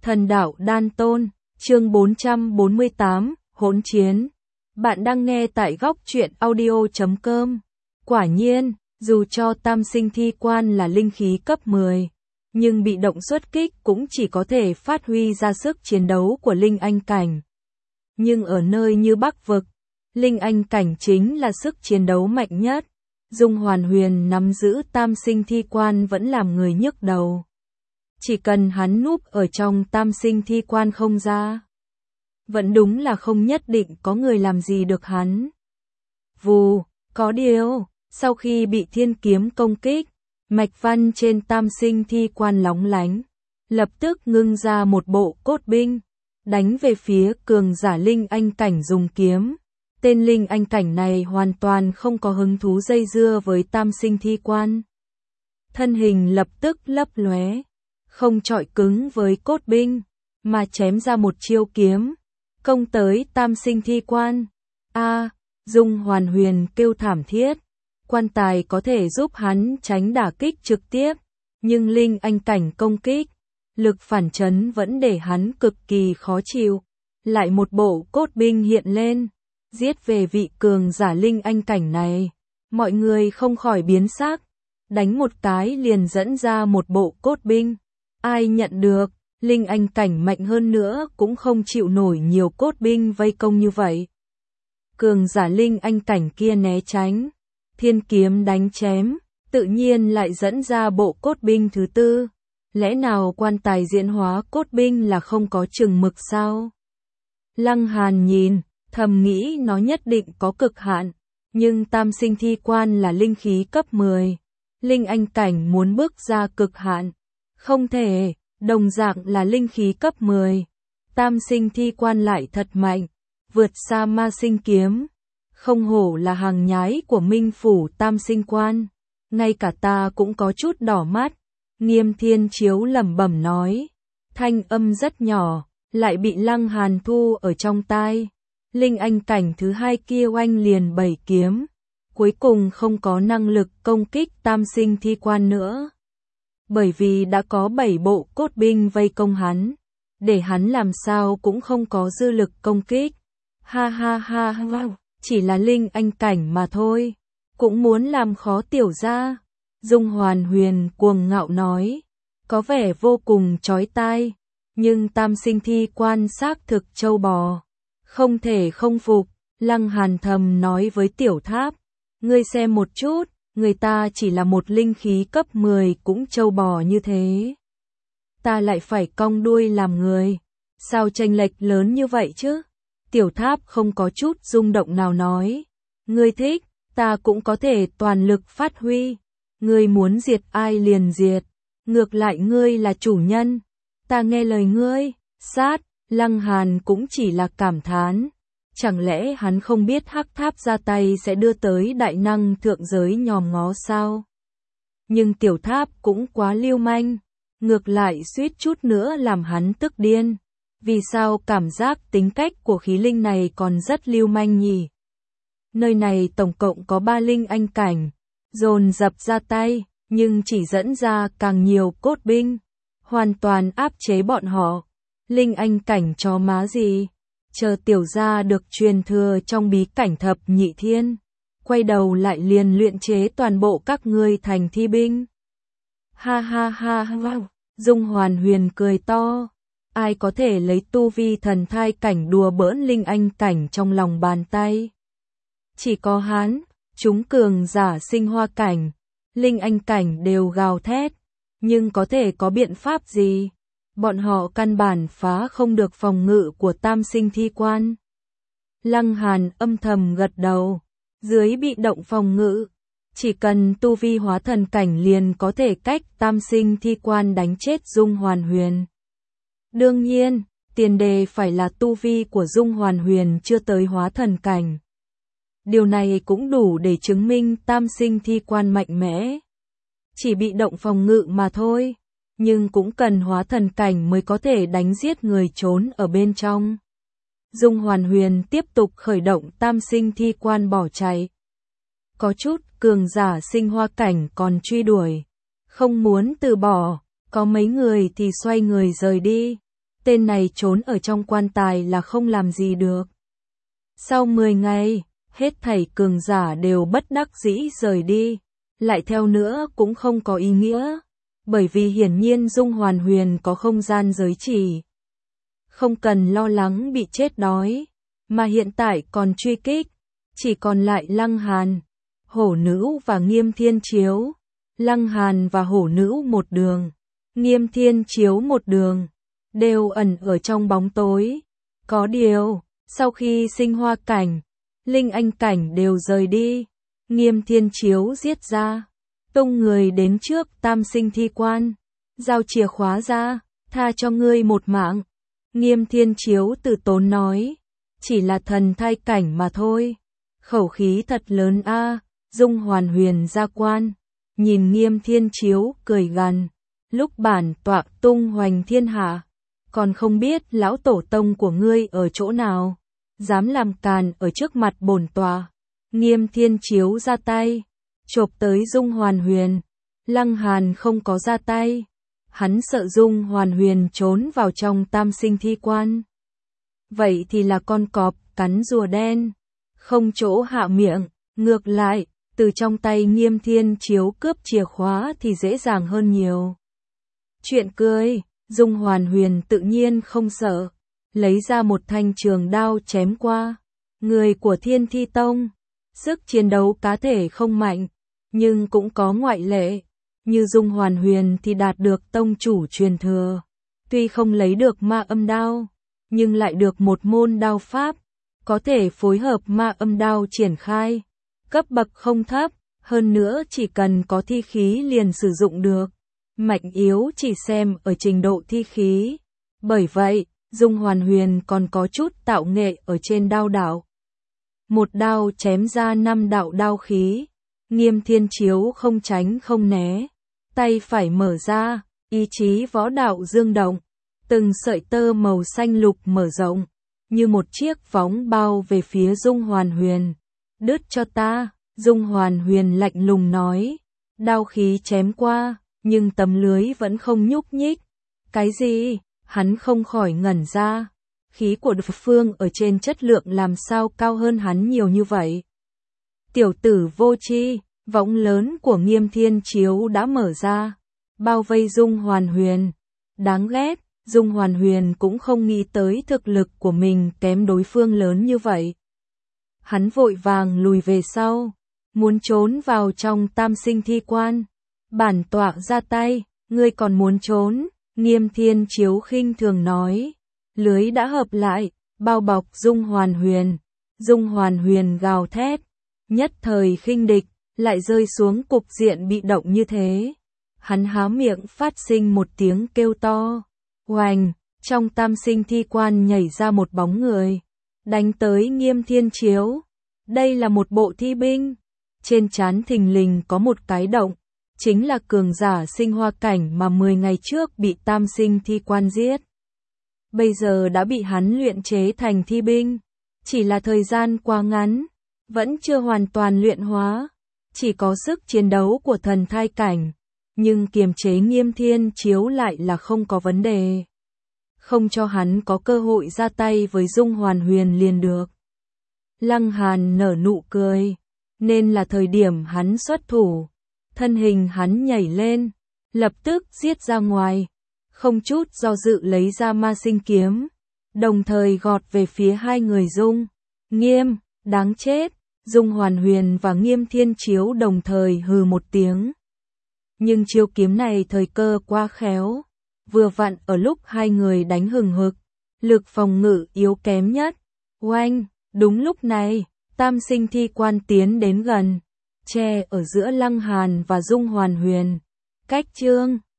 Thần đạo đan tôn, chương 448, hỗn chiến. Bạn đang nghe tại góc truyện audio.com. Quả nhiên, dù cho tam sinh thi quan là linh khí cấp 10, nhưng bị động xuất kích cũng chỉ có thể phát huy ra sức chiến đấu của linh anh cảnh. Nhưng ở nơi như Bắc Vực, linh anh cảnh chính là sức chiến đấu mạnh nhất. Dung Hoàn Huyền nắm giữ tam sinh thi quan vẫn làm người nhức đầu. Chỉ cần hắn núp ở trong tam sinh thi quan không ra, vẫn đúng là không nhất định có người làm gì được hắn. Vù, có điều, sau khi bị thiên kiếm công kích, mạch văn trên tam sinh thi quan lóng lánh, lập tức ngưng ra một bộ cốt binh, đánh về phía cường giả linh anh cảnh dùng kiếm. Tên linh anh cảnh này hoàn toàn không có hứng thú dây dưa với tam sinh thi quan. Thân hình lập tức lấp lóe, không chọi cứng với cốt binh, mà chém ra một chiêu kiếm, công tới tam sinh thi quan. Dung Hoàn Huyền kêu thảm thiết, quan tài có thể giúp hắn tránh đả kích trực tiếp, nhưng linh anh cảnh công kích, lực phản chấn vẫn để hắn cực kỳ khó chịu. Lại một bộ cốt binh hiện lên, giết về vị cường giả linh anh cảnh này, mọi người không khỏi biến sắc, đánh một cái liền dẫn ra một bộ cốt binh. Ai nhận được, linh anh cảnh mạnh hơn nữa cũng không chịu nổi nhiều cốt binh vây công như vậy. Cường giả linh anh cảnh kia né tránh, thiên kiếm đánh chém, tự nhiên lại dẫn ra bộ cốt binh thứ tư. Lẽ nào quan tài diễn hóa cốt binh là không có chừng mực sao? Lăng Hàn nhìn, thầm nghĩ nó nhất định có cực hạn, nhưng tam sinh thi quan là linh khí cấp 10, linh anh cảnh muốn bước ra cực hạn, không thể, đồng dạng là linh khí cấp 10, tam sinh thi quan lại thật mạnh, vượt xa ma sinh kiếm, không hổ là hàng nhái của Minh Phủ tam sinh quan, ngay cả ta cũng có chút đỏ mắt. Nghiêm Thiên Chiếu lẩm bẩm nói, thanh âm rất nhỏ, lại bị Lăng Hàn thu ở trong tai. Linh anh cảnh thứ hai kia oanh liền 7 kiếm, cuối cùng không có năng lực công kích tam sinh thi quan nữa. Bởi vì đã có 7 bộ cốt binh vây công hắn, để hắn làm sao cũng không có dư lực công kích. Ha ha ha ha, chỉ là linh anh cảnh mà thôi, cũng muốn làm khó tiểu gia. Dung Hoàn Huyền cuồng ngạo nói, có vẻ vô cùng chói tai, nhưng tam sinh thi quan xác thực châu bò. Không thể không phục, Lăng Hàn thầm nói với Tiểu Tháp, ngươi xem một chút, người ta chỉ là một linh khí cấp 10 cũng châu bò như thế. Ta lại phải cong đuôi làm người, sao chênh lệch lớn như vậy chứ? Tiểu Tháp không có chút rung động nào nói, ngươi thích, ta cũng có thể toàn lực phát huy, ngươi muốn diệt ai liền diệt, ngược lại ngươi là chủ nhân, ta nghe lời ngươi, sát. Lăng Hàn cũng chỉ là cảm thán, chẳng lẽ hắn không biết Hắc Tháp ra tay sẽ đưa tới đại năng thượng giới nhòm ngó sao? Nhưng Tiểu Tháp cũng quá lưu manh, ngược lại suýt chút nữa làm hắn tức điên. Vì sao cảm giác tính cách của khí linh này còn rất lưu manh nhỉ? Nơi này tổng cộng có 3 linh anh cảnh, dồn dập ra tay, nhưng chỉ dẫn ra càng nhiều cốt binh, hoàn toàn áp chế bọn họ. Linh anh cảnh chó má gì, chờ tiểu gia được truyền thừa trong bí cảnh thập nhị thiên, quay đầu lại liền luyện chế toàn bộ các ngươi thành thi binh. Ha ha ha ha, Dung Hoàn Huyền cười to, ai có thể lấy tu vi thần thai cảnh đùa bỡn linh anh cảnh trong lòng bàn tay. Chỉ có hắn, chúng cường giả sinh hoa cảnh, linh anh cảnh đều gào thét, nhưng có thể có biện pháp gì? Bọn họ căn bản phá không được phòng ngự của tam sinh thi quan. Lăng Hàn âm thầm gật đầu, dưới bị động phòng ngự, chỉ cần tu vi hóa thần cảnh liền có thể cách tam sinh thi quan đánh chết Dung Hoàn Huyền. Đương nhiên, tiền đề phải là tu vi của Dung Hoàn Huyền chưa tới hóa thần cảnh. Điều này cũng đủ để chứng minh tam sinh thi quan mạnh mẽ. Chỉ bị động phòng ngự mà thôi. Nhưng cũng cần hóa thần cảnh mới có thể đánh giết người trốn ở bên trong. Dung Hoàn Huyền tiếp tục khởi động tam sinh thi quan bỏ chạy. Có chút cường giả sinh hoa cảnh còn truy đuổi, không muốn từ bỏ, có mấy người thì xoay người rời đi. tên này trốn ở trong quan tài là không làm gì được. Sau 10 ngày, hết thảy cường giả đều bất đắc dĩ rời đi, lại theo nữa cũng không có ý nghĩa, bởi vì hiển nhiên Dung Hoàn Huyền có không gian giới chỉ. Không cần lo lắng bị chết đói, mà hiện tại còn truy kích, chỉ còn lại Lăng Hàn, Hổ Nữ và Nghiêm Thiên Chiếu. Lăng Hàn và Hổ Nữ một đường, Nghiêm Thiên Chiếu một đường, đều ẩn ở trong bóng tối. Có điều, sau khi sinh hoa cảnh, linh anh cảnh đều rời đi, Nghiêm Thiên Chiếu giết ra, tung người đến trước Tam Sinh Thi Quan, giao chìa khóa ra, tha cho ngươi một mạng. Nghiêm Thiên Chiếu từ tốn nói, chỉ là thần thai cảnh mà thôi, khẩu khí thật lớn a. Dung Hoàn Huyền ra quan, nhìn Nghiêm Thiên Chiếu cười gằn, lúc bản tọa tung hoành thiên hạ, còn không biết lão tổ tông của ngươi ở chỗ nào, dám làm càn ở trước mặt bổn tọa. Nghiêm Thiên Chiếu ra tay, chộp tới Dung Hoàn Huyền. Lăng Hàn không có ra tay, hắn sợ Dung Hoàn Huyền trốn vào trong Tam Sinh Thi Quan. Vậy thì là con cọp cắn rùa đen, không chỗ hạ miệng, ngược lại, từ trong tay Nghiêm Thiên Chiếu cướp chìa khóa thì dễ dàng hơn nhiều. Chuyện cười, Dung Hoàn Huyền tự nhiên không sợ, lấy ra một thanh trường đao chém qua. Người của Thiên Thi Tông, sức chiến đấu cá thể không mạnh, nhưng cũng có ngoại lệ, như Dung Hoàn Huyền thì đạt được tông chủ truyền thừa. Tuy không lấy được ma âm đao, nhưng lại được một môn đao pháp, có thể phối hợp ma âm đao triển khai. Cấp bậc không thấp, hơn nữa chỉ cần có thi khí liền sử dụng được. Mạnh yếu chỉ xem ở trình độ thi khí. Bởi vậy, Dung Hoàn Huyền còn có chút tạo nghệ ở trên đao đạo. Một đao chém ra 5 đạo đao khí. Nghiêm Thiên Chiếu không tránh không né, tay phải mở ra, ý chí võ đạo dương động, từng sợi tơ màu xanh lục mở rộng, như một chiếc võng bao về phía Dung Hoàn Huyền. Đứt cho ta, Dung Hoàn Huyền lạnh lùng nói. Đao khí chém qua, nhưng tấm lưới vẫn không nhúc nhích. Cái gì? Hắn không khỏi ngẩn ra. Khí của đối phương ở trên chất lượng làm sao cao hơn hắn nhiều như vậy. Tiểu tử vô tri, võng lớn của Nghiêm Thiên Chiếu đã mở ra, bao vây Dung Hoàn Huyền. Đáng ghét, Dung Hoàn Huyền cũng không nghĩ tới thực lực của mình kém đối phương lớn như vậy. Hắn vội vàng lùi về sau, muốn trốn vào trong Tam Sinh Thi Quan. Bản tọa ra tay, ngươi còn muốn trốn? Nghiêm Thiên Chiếu khinh thường nói. Lưới đã hợp lại, bao bọc Dung Hoàn Huyền. Dung Hoàn Huyền gào thét, nhất thời khinh địch, lại rơi xuống cục diện bị động như thế. Hắn há miệng phát sinh một tiếng kêu to. Oành, trong Tam Sinh Thi Quan nhảy ra một bóng người, đánh tới Nghiêm Thiên Chiếu. Đây là một bộ thi binh, trên trán thình lình có một cái động, chính là cường giả sinh hoa cảnh mà 10 ngày trước bị Tam Sinh Thi Quan giết. Bây giờ đã bị hắn luyện chế thành thi binh, chỉ là thời gian quá ngắn, vẫn chưa hoàn toàn luyện hóa, chỉ có sức chiến đấu của thần thai cảnh, nhưng kiềm chế Nghiêm Thiên Chiếu lại là không có vấn đề. Không cho hắn có cơ hội ra tay với Dung Hoàn Huyền liền được. Lăng Hàn nở nụ cười, nên là thời điểm hắn xuất thủ, thân hình hắn nhảy lên, lập tức giết ra ngoài, không chút do dự lấy ra ma sinh kiếm, đồng thời gọt về phía hai người Dung. Nghiêm, đáng chết, Dung Hoàn Huyền và Nghiêm Thiên Chiếu đồng thời hừ một tiếng. Nhưng chiêu kiếm này thời cơ quá khéo, vừa vặn ở lúc hai người đánh hừng hực, lực phòng ngự yếu kém nhất. Oanh, đúng lúc này, Tam Sinh Thi Quan tiến đến gần, che ở giữa Lăng Hàn và Dung Hoàn Huyền. Cách chương